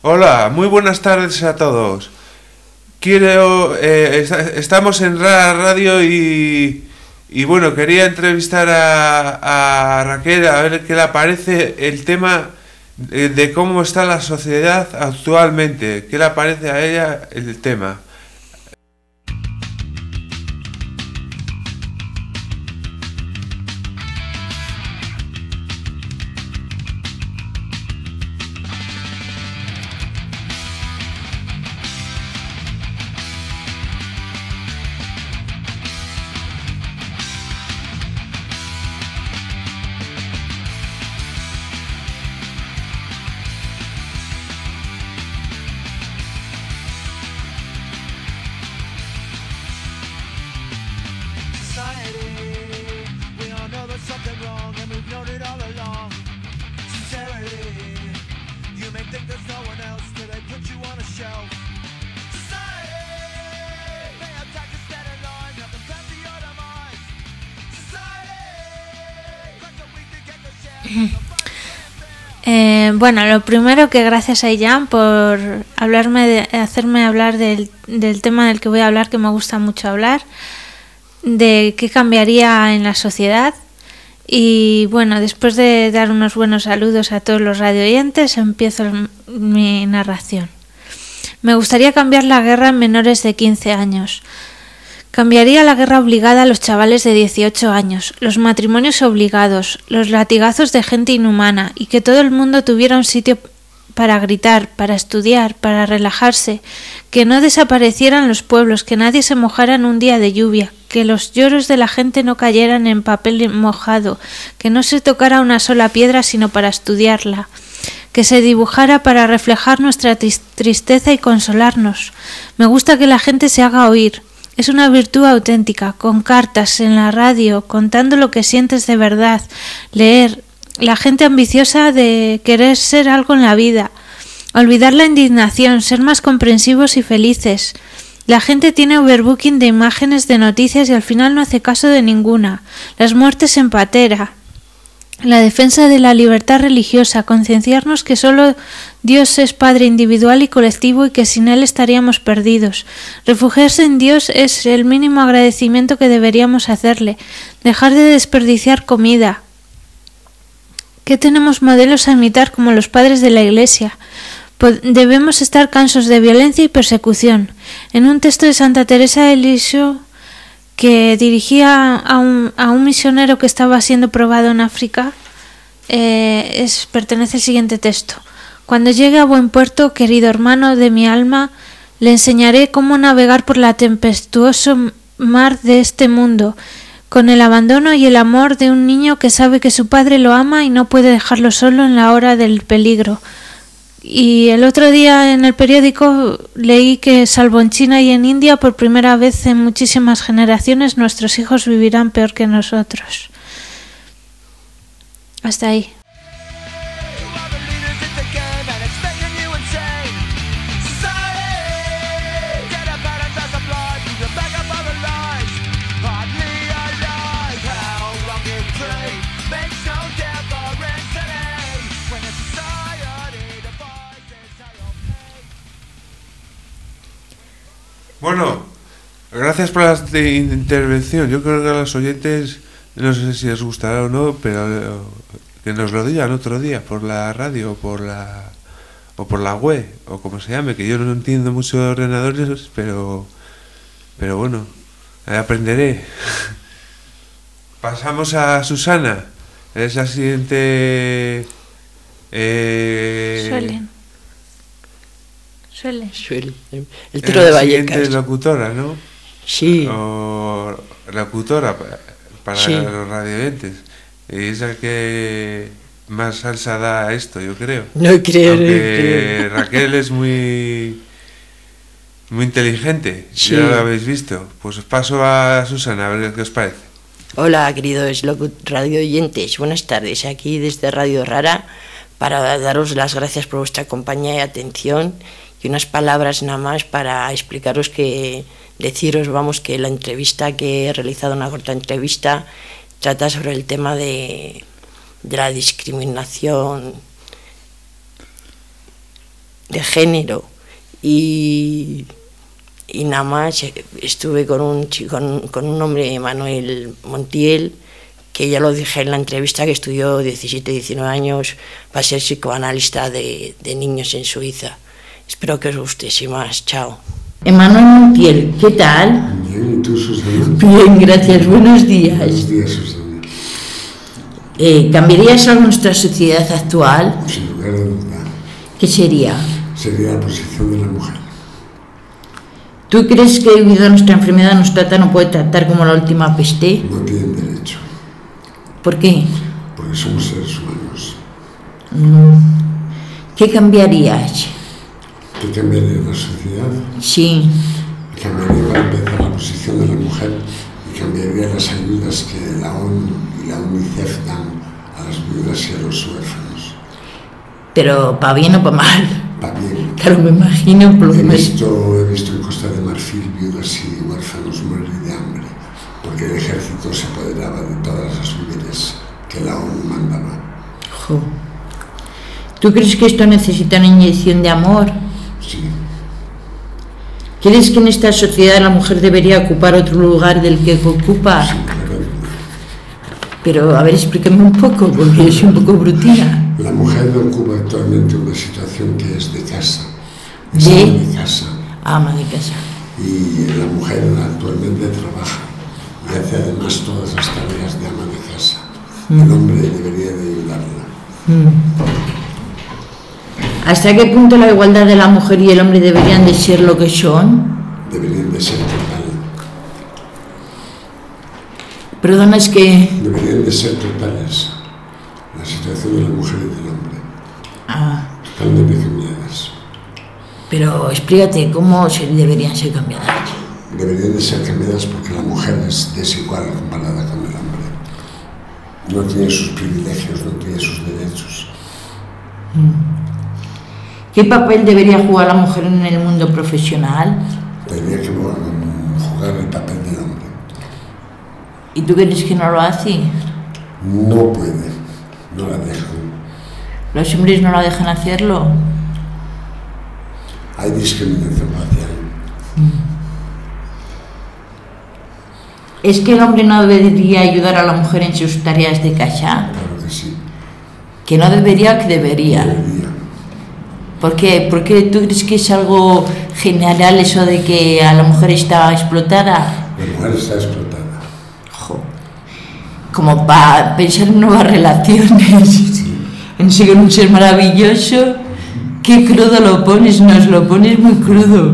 Hola, muy buenas tardes a todos. Estamos en Rara Radio y bueno, quería entrevistar a Raquel a ver qué le parece el tema de cómo está la sociedad actualmente. ¿Qué le parece a ella el tema? Bueno, lo primero que gracias a Ian por hacerme hablar del tema del que voy a hablar, que me gusta mucho hablar, de qué cambiaría en la sociedad. Y bueno, después de dar unos buenos saludos a todos los radioyentes, empiezo mi narración. Me gustaría cambiar la guerra en menores de 15 años. Cambiaría la guerra obligada a los chavales de 18 años, los matrimonios obligados, los latigazos de gente inhumana y que todo el mundo tuviera un sitio para gritar, para estudiar, para relajarse, que no desaparecieran los pueblos, que nadie se mojara en un día de lluvia, que los lloros de la gente no cayeran en papel mojado, que no se tocara una sola piedra sino para estudiarla, que se dibujara para reflejar nuestra tristeza y consolarnos. Me gusta que la gente se haga oír. Es una virtud auténtica, con cartas, en la radio, contando lo que sientes de verdad, leer, la gente ambiciosa de querer ser algo en la vida, olvidar la indignación, ser más comprensivos y felices. La gente tiene overbooking de imágenes, de noticias y al final no hace caso de ninguna. Las muertes en patera. La defensa de la libertad religiosa, concienciarnos que solo Dios es Padre individual y colectivo y que sin Él estaríamos perdidos. Refugiarse en Dios es el mínimo agradecimiento que deberíamos hacerle. Dejar de desperdiciar comida. ¿Qué tenemos modelos a imitar como los padres de la Iglesia? Debemos estar cansos de violencia y persecución. En un texto de Santa Teresa de Lisieux, que dirigía a un misionero que estaba siendo probado en África, pertenece el siguiente texto. Cuando llegue a buen puerto, querido hermano de mi alma, le enseñaré cómo navegar por la tempestuoso mar de este mundo, con el abandono y el amor de un niño que sabe que su padre lo ama y no puede dejarlo solo en la hora del peligro. Y el otro día en el periódico leí que, salvo en China y en India, por primera vez en muchísimas generaciones nuestros hijos vivirán peor que nosotros. Hasta ahí. Bueno, gracias por la intervención. Yo creo que a los oyentes, no sé si les gustará o no, pero que nos lo digan otro día por la radio o por la web o como se llame, que yo no entiendo mucho de ordenadores, pero bueno, aprenderé. Pasamos a Susana. Es la siguiente. Suele. El tiro de Vallecas. La siguiente locutora, ¿no? Sí. O locutora para sí. Los radioyentes. Y es la que más salsa da a esto, yo creo. No creo. Aunque Raquel es muy inteligente. Sí. Ya lo habéis visto. Pues os paso a Susana a ver qué os parece. Hola, queridos radioyentes. Buenas tardes. Aquí desde Radio Rara para daros las gracias por vuestra compañía y atención. Y unas palabras nada más para explicaros deciros que la entrevista que he realizado, una corta entrevista, trata sobre el tema de la discriminación género. Y nada más estuve con un hombre, Manuel Montiel, que ya lo dije en la entrevista, que estudió 17, 19 años para ser psicoanalista de niños en Suiza. Espero que os guste, sin más. Chao. Manuel Montiel, ¿qué tal? Bien, ¿y tú, Susana? Bien, gracias. Buenos días. Buenos días, Susana. ¿Cambiarías algo en nuestra sociedad actual? Sin lugar a duda. ¿Qué sería? Sería la posición de la mujer. ¿Tú crees que debido a nuestra enfermedad nos no puede tratar como la última peste? No tienen derecho. ¿Por qué? Porque somos seres humanos. ¿Qué cambiarías? ¿Qué cambiaría la sociedad? Sí. Cambiaría para empezar la posición de la mujer y cambiaría las ayudas que la ONU y la UNICEF dan a las viudas y a los huérfanos. ¿Pero para bien o para mal? Para bien. Claro, me imagino por lo He menos. visto en Costa de Marfil viudas y huérfanos morir de hambre, porque el ejército se apoderaba de todas las víveres que la ONU mandaba. Jo. ¿Tú crees que esto necesita una inyección de amor? Sí. ¿Crees que en esta sociedad la mujer debería ocupar otro lugar del que ocupa? Sin lugar a duda. Pero, a ver, explícame un poco, porque yo soy un poco brutina. La mujer ocupa actualmente una situación que es de casa. Es ¿De? ama de casa. Ama de casa. Y la mujer actualmente trabaja y hace además todas las tareas de ama de casa. El hombre debería de ayudarla. ¿Hasta qué punto la igualdad de la mujer y el hombre deberían de ser lo que son? Deberían de ser total. Perdona, es que... Deberían de ser totales. La situación de la mujer y del hombre. Totalmente cambiadas. Pero explícate, ¿cómo deberían ser cambiadas? Deberían de ser cambiadas porque la mujer es desigual comparada con el hombre. No tiene sus privilegios, no tiene sus derechos. ¿Qué papel debería jugar la mujer en el mundo profesional? Tendría que jugar el papel del hombre. ¿Y tú crees que no lo hace? No puede, no la dejan. ¿Los hombres no la dejan hacerlo? Hay discriminación racial. ¿Es que el hombre no debería ayudar a la mujer en sus tareas de casa? Claro que sí. ¿Que no debería o que debería? Debería. ¿Por qué? ¿Por qué tú crees que es algo general eso de que a la mujer está explotada? La mujer está explotada. Jo. Como para pensar en nuevas relaciones. Sí. En ser un ser maravilloso. Qué crudo lo pones, nos lo pones muy crudo.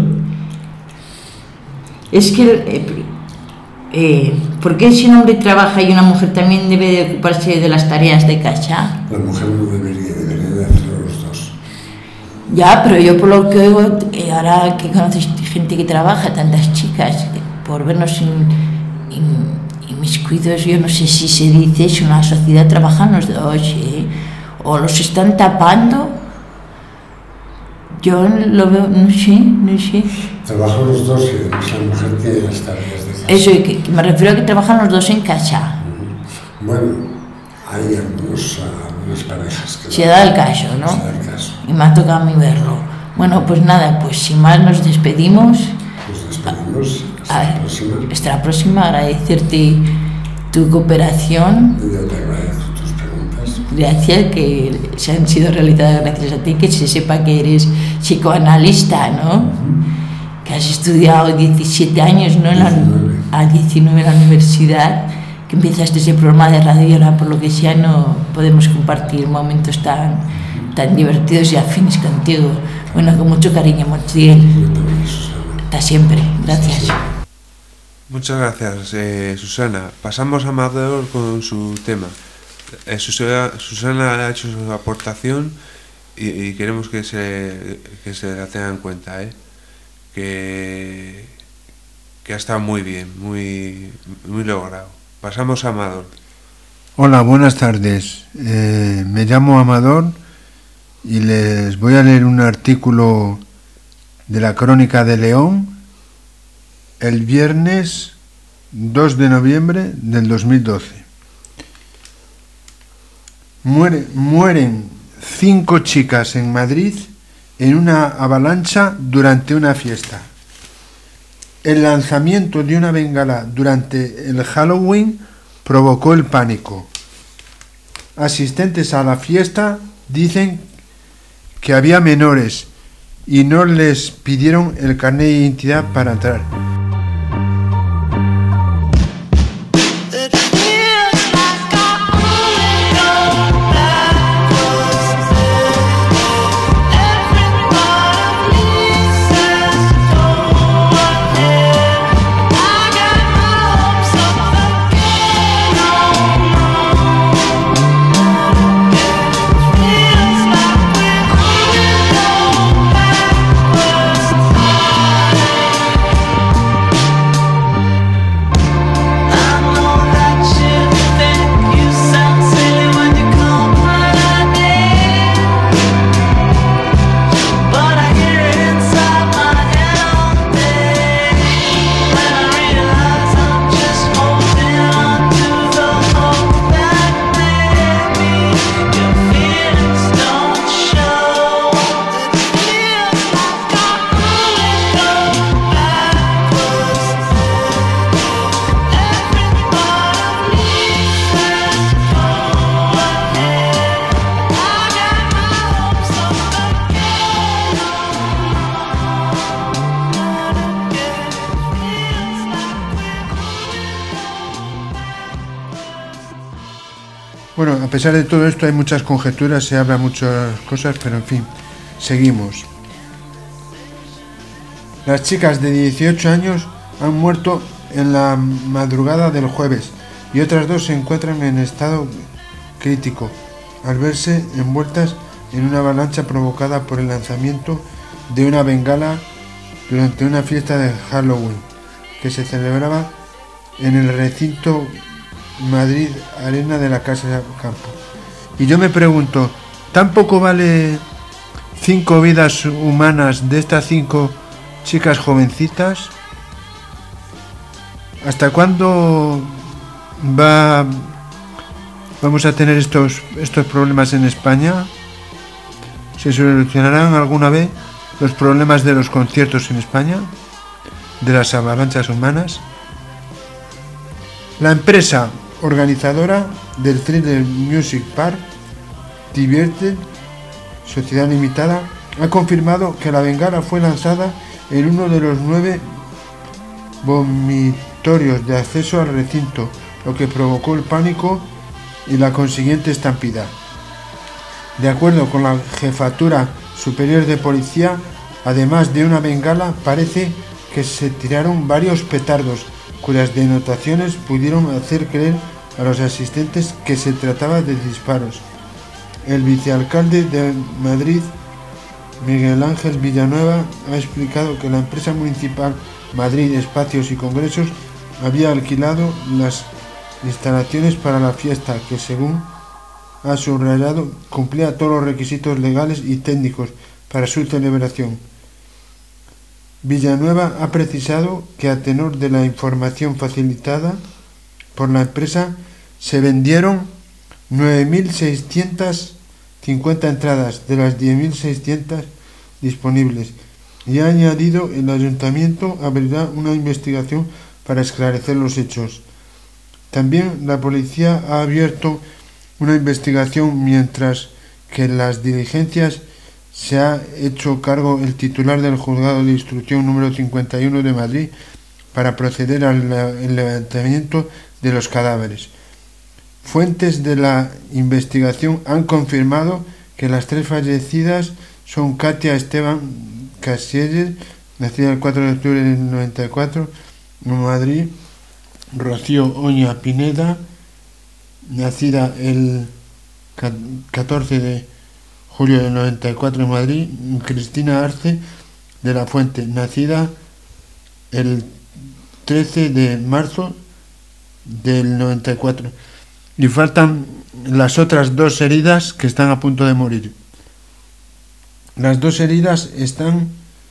Es que... ¿por qué si un hombre trabaja y una mujer también debe de ocuparse de las tareas de casa? La mujer no debería de hacerlo los dos. Ya, pero yo por lo que oigo, ahora que conoces gente que trabaja, tantas chicas, por vernos inmiscuidos, yo no sé si se dice eso, en la sociedad trabajan los dos, o los están tapando. Yo lo veo, no sé. Trabajan los dos y además la mujer tiene las tareas de casa. Eso, que me refiero a que trabajan los dos en casa. Bueno, hay algunas parejas que... Se da el caso, ¿no? Se da el caso. Y me ha tocado a mí verlo. Bueno, pues nada, pues sin más nos despedimos. Nos despedimos. Hasta la próxima. Hasta la próxima, agradecerte tu cooperación. Yo te agradezco tus preguntas. Gracias, que se han sido realizadas gracias a ti, que se sepa que eres psicoanalista, ¿no? Que has estudiado 17 años, ¿no? 19 en la universidad, que empezaste ese programa de radio y ahora, por lo que sea, no podemos compartir momentos tan divertidos y afines contigo. Bueno, con mucho cariño, Montiel. Yo también, Susana. Hasta siempre. Gracias. Muchas gracias, Susana. Pasamos a Amador con su tema. Susana ha hecho su aportación y queremos que se la tenga en cuenta, que ha estado muy bien, muy logrado. Pasamos a Amador. Hola, buenas tardes. Me llamo Amador y les voy a leer un artículo de la Crónica de León el viernes 2 de noviembre del 2012. Mueren 5 chicas en Madrid en una avalancha durante una fiesta. El lanzamiento de una bengala durante el Halloween provocó el pánico. Asistentes a la fiesta dicen que había menores y no les pidieron el carnet de identidad para entrar. Bueno, a pesar de todo esto hay muchas conjeturas, se habla muchas cosas, pero en fin, seguimos. Las chicas de 18 años han muerto en la madrugada del jueves y otras dos se encuentran en estado crítico al verse envueltas en una avalancha provocada por el lanzamiento de una bengala durante una fiesta de Halloween que se celebraba en el recinto Madrid Arena de la Casa de Campo. Y yo me pregunto, ¿tan poco vale 5 vidas humanas de estas 5 chicas jovencitas? ¿Hasta cuándo vamos a tener estos problemas en España? ¿Se solucionarán alguna vez los problemas de los conciertos en España? ¿De las avalanchas humanas? La empresa organizadora del Thriller Music Park, Diverted Sociedad Limitada, ha confirmado que la bengala fue lanzada en uno de los 9 vomitorios de acceso al recinto, lo que provocó el pánico y la consiguiente estampida. De acuerdo con la Jefatura Superior de Policía, además de una bengala, parece que se tiraron varios petardos, cuyas denotaciones pudieron hacer creer a los asistentes que se trataba de disparos. El vicealcalde de Madrid, Miguel Ángel Villanueva, ha explicado que la empresa municipal Madrid Espacios y Congresos había alquilado las instalaciones para la fiesta, que según ha subrayado cumplía todos los requisitos legales y técnicos para su celebración. Villanueva ha precisado que a tenor de la información facilitada por la empresa se vendieron 9.650 entradas de las 10.600 disponibles y ha añadido el ayuntamiento abrirá una investigación para esclarecer los hechos. También la policía ha abierto una investigación mientras que en las diligencias se ha hecho cargo el titular del Juzgado de Instrucción número 51 de Madrid para proceder al levantamiento de los cadáveres. Fuentes de la investigación han confirmado que las 3 fallecidas son Katia Esteban Casielles, nacida el 4 de octubre del 94 en Madrid, Rocío Oña Pineda, nacida el 14 de julio del 94 en Madrid, Cristina Arce de la Fuente, nacida el 13 de marzo del 94. Y faltan las otras 2 heridas que están a punto de morir. Las 2 heridas están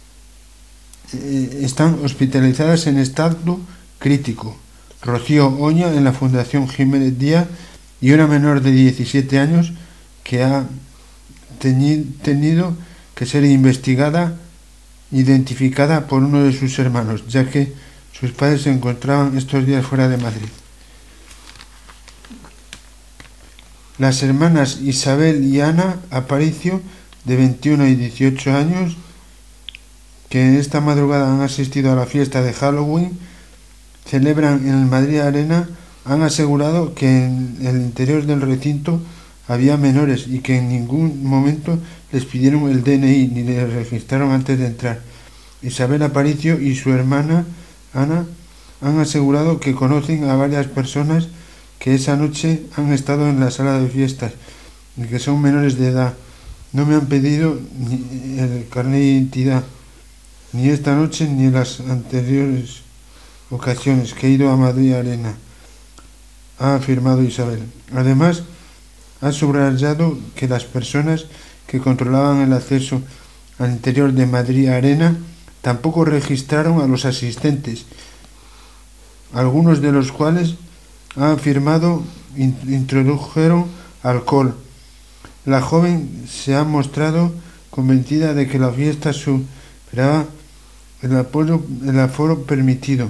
hospitalizadas en estado crítico. Rocío Oña en la Fundación Jiménez Díaz y una menor de 17 años que ha tenido que ser identificada por uno de sus hermanos, ya que sus padres se encontraban estos días fuera de Madrid. Las hermanas Isabel y Ana Aparicio, de 21 y 18 años, que esta madrugada han asistido a la fiesta de Halloween, celebran en el Madrid Arena, han asegurado que en el interior del recinto había menores y que en ningún momento les pidieron el DNI ni les registraron antes de entrar. Isabel Aparicio y su hermana Ana han asegurado que conocen a varias personas que esa noche han estado en la sala de fiestas y que son menores de edad. No me han pedido ni el carnet de identidad, ni esta noche ni en las anteriores ocasiones que he ido a Madrid Arena, ha afirmado Isabel. Además, ha subrayado que las personas que controlaban el acceso al interior de Madrid Arena tampoco registraron a los asistentes, algunos de los cuales han afirmado introdujeron alcohol. La joven se ha mostrado convencida de que la fiesta superaba el aforo permitido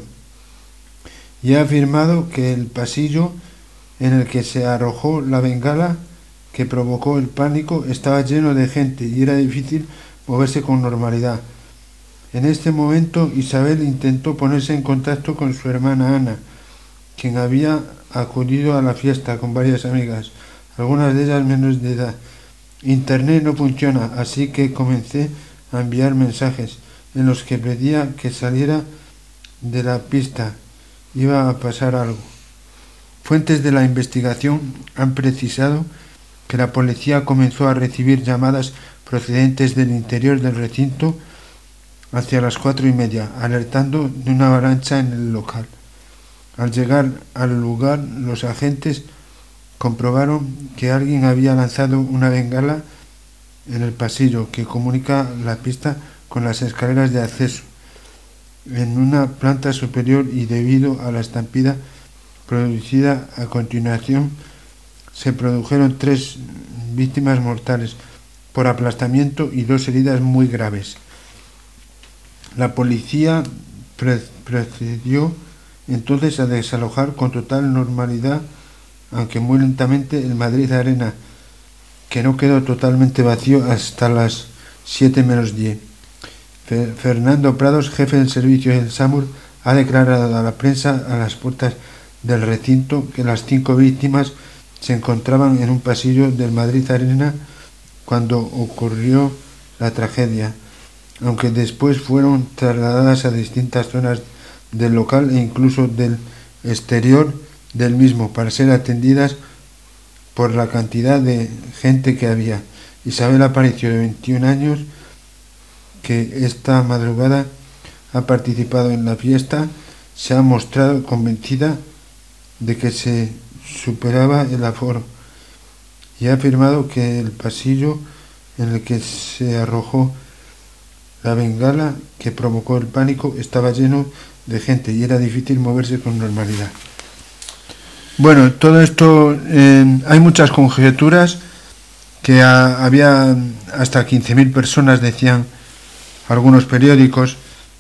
y ha afirmado que el pasillo en el que se arrojó la bengala que provocó el pánico estaba lleno de gente y era difícil moverse con normalidad. En este momento Isabel intentó ponerse en contacto con su hermana Ana, quien había acudido a la fiesta con varias amigas, algunas de ellas menores de edad. Internet no funciona, así que comencé a enviar mensajes en los que pedía que saliera de la pista. Iba a pasar algo. Fuentes de la investigación han precisado que la policía comenzó a recibir llamadas procedentes del interior del recinto hacia las 4:30, alertando de una avalancha en el local. Al llegar al lugar, los agentes comprobaron que alguien había lanzado una bengala en el pasillo que comunica la pista con las escaleras de acceso en una planta superior, y debido a la estampida producida a continuación se produjeron 3 víctimas mortales por aplastamiento y 2 heridas muy graves. La policía procedió entonces a desalojar con total normalidad, aunque muy lentamente, el Madrid Arena, que no quedó totalmente vacío hasta las 7 menos 10. Fernando Prados, jefe del servicio del SAMUR, ha declarado a la prensa a las puertas del recinto que las 5 víctimas se encontraban en un pasillo del Madrid Arena cuando ocurrió la tragedia, aunque después fueron trasladadas a distintas zonas del local e incluso del exterior del mismo para ser atendidas por la cantidad de gente que había. Isabel Aparicio, de 21 años, que esta madrugada ha participado en la fiesta, se ha mostrado convencida de que se superaba el aforo y ha afirmado que el pasillo en el que se arrojó la bengala que provocó el pánico estaba lleno de gente y era difícil moverse con normalidad. Bueno, todo esto, hay muchas conjeturas, que había hasta 15.000 personas, decían algunos periódicos,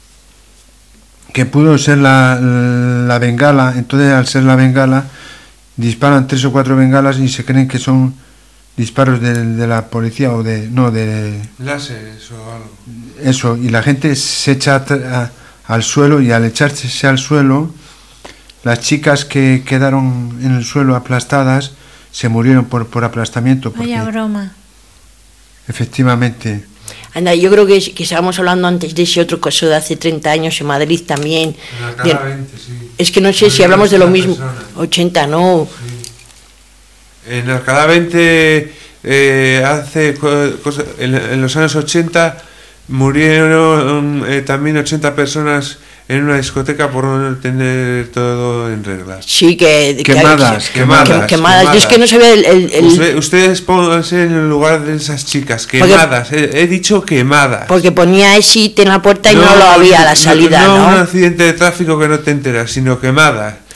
que pudo ser la bengala. Entonces, al ser la bengala, disparan 3 o 4 bengalas y se creen que son disparos de la policía o de láseres o algo. Eso, y la gente se echa al suelo, y al echarse al suelo, las chicas que quedaron en el suelo aplastadas se murieron por aplastamiento. Vaya broma. Efectivamente. Anda, yo creo que estábamos hablando antes de ese otro caso de hace 30 años en Madrid también. En Alcalá 20, sí. Es que no sé si hablamos de lo mismo. Personas. 80, no. Sí. En Alcalá 20, en los años 80, murieron también 80 personas en una discoteca por no tener todo en regla. Sí, quemadas. Yo es que no sabía Ustedes pónganse en el lugar de esas chicas, quemadas. He dicho quemadas. Porque ponía exit en la puerta y no lo había a la salida, ¿no? No un accidente de tráfico que no te enteras, sino quemadas.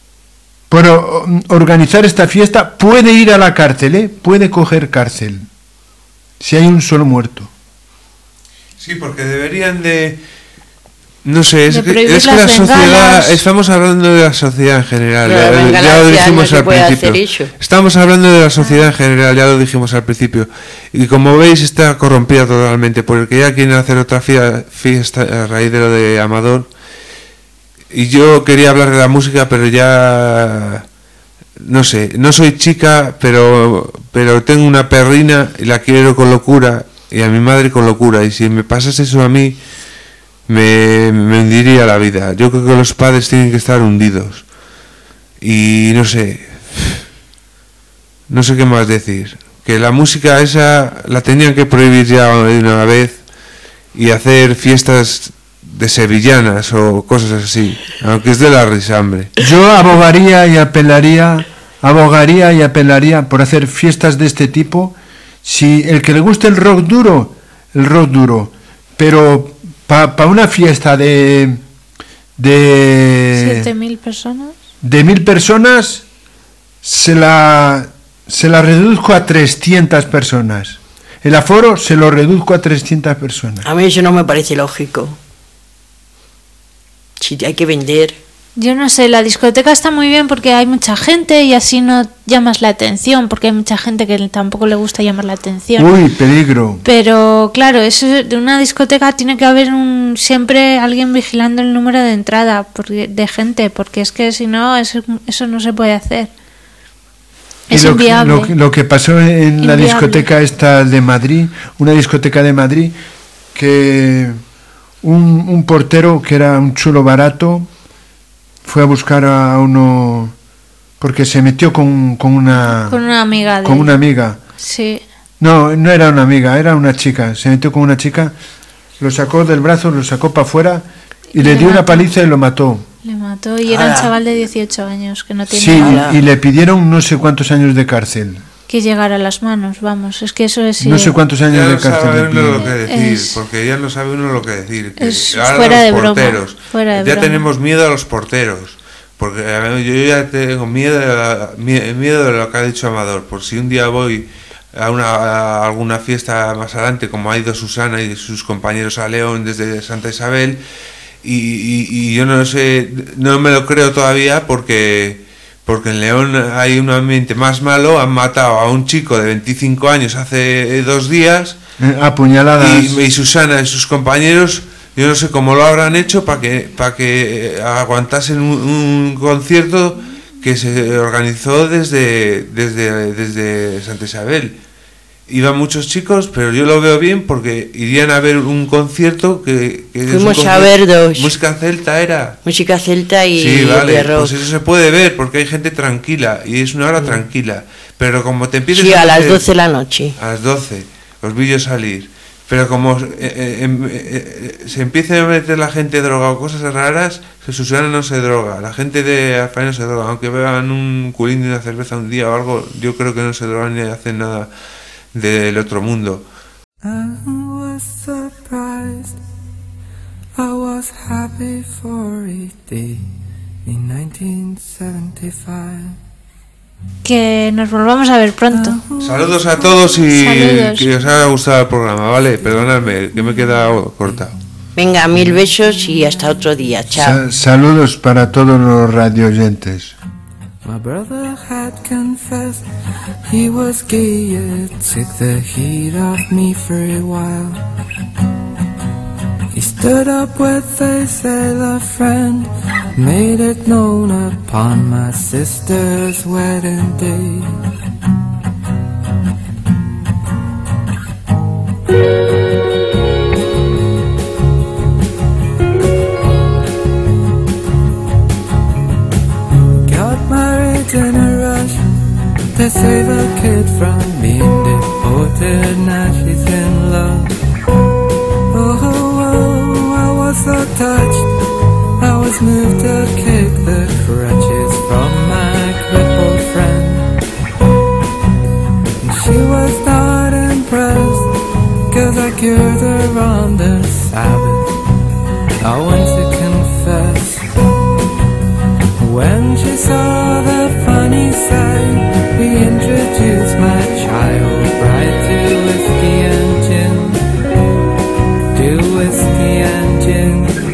por organizar esta fiesta puede ir a la cárcel, puede coger cárcel, si hay un solo muerto. Sí, porque deberían de... No sé, es De que prohibir la las sociedad... bengalas. Estamos hablando de la sociedad en general. Pero la bengala Ya lo ya dijimos no se al puede principio. hacer eso. Estamos hablando de la sociedad en general, ya lo dijimos al principio. Y como veis, está corrompida totalmente, porque ya quieren hacer otra fiesta a raíz de lo de Amador. Y yo quería hablar de la música, pero ya... No sé, no soy chica, pero tengo una perrina y la quiero con locura, y a mi madre con locura. Y si me pasase eso a mí, me hundiría la vida. Yo creo que los padres tienen que estar hundidos. Y no sé qué más decir. Que la música esa la tenían que prohibir ya de una vez y hacer fiestas de sevillanas o cosas así, aunque es de la risambre. Yo abogaría y apelaría por hacer fiestas de este tipo. Si el que le guste el rock duro, pero para una fiesta de 7.000 personas. De 1.000 personas se la reduzco a 300 personas. El aforo se lo reduzco a 300 personas. A mí eso no me parece lógico. Si hay que vender... Yo no sé, la discoteca está muy bien porque hay mucha gente y así no llamas la atención, porque hay mucha gente que tampoco le gusta llamar la atención. Uy, peligro. Pero claro, eso de una discoteca tiene que haber siempre alguien vigilando el número de entrada de gente, porque es que si no, eso no se puede hacer. Es inviable. Lo que pasó en la Inviable. discoteca esta de Madrid, una discoteca de Madrid, que un portero que era un chulo barato fue a buscar a uno porque se metió con una amiga de con él. una amiga. Sí. No era una amiga, era una chica. Se metió con una chica, lo sacó del brazo, lo sacó para afuera y le dio una paliza y lo mató. Le mató y era un chaval de 18 años que no tiene Sí, nada y le pidieron no sé cuántos años de cárcel. que llegar a las manos, vamos, es que eso es... No sé cuántos años Ya de no sabe cárcel. le uno pidieron. lo que decir, Es- porque ya no sabe uno lo que decir. Que es ahora fuera los de broma, porteros, fuera de ya broma. tenemos miedo a los porteros, porque yo ya tengo miedo de lo que ha dicho Amador. Por si un día voy a alguna fiesta más adelante, como ha ido Susana y sus compañeros a León desde Santa Isabel, y yo no sé, no me lo creo todavía porque en León hay un ambiente más malo. Han matado a un chico de 25 años hace 2 días, Apuñaladas. y Susana y sus compañeros, yo no sé cómo lo habrán hecho para que aguantasen un concierto que se organizó desde Santa Isabel. Iban muchos chicos, pero yo lo veo bien porque irían a ver un concierto que es Fuimos un a ver dos. música celta era. Música celta y Sí, vale, de rock. pues eso se puede ver porque hay gente tranquila y es una hora tranquila. Pero como te empiezas Sí, a las meter- 12 de la noche. a las 12 os vi yo salir, pero como se empieza a meter la gente droga o cosas raras, Susana no se droga, la gente de Alfaén no se droga, aunque beban un culín de una cerveza un día o algo, yo creo que no se drogan ni hacen nada del otro mundo. I was surprised. I was happy for a day in 1975. Que nos volvamos a ver pronto. Saludos a todos y Saludos. que os haya gustado el programa, ¿vale? Perdonadme, que me he quedado cortado. Venga, 1000 besos y hasta otro día. Chao. Saludos para todos los radioyentes. My brother had confessed he was gay, it took the heat off me for a while. He stood up with a sailor friend, made it known upon my sister's wedding day. Got married in a rush to save a kid from being deported. Now she's in love. Oh, I was so touched. I was moved to kick the crutches from my crippled friend. And she was not impressed, 'cause I cured her on the Sabbath. I went to confess. When she saw the 眼睛。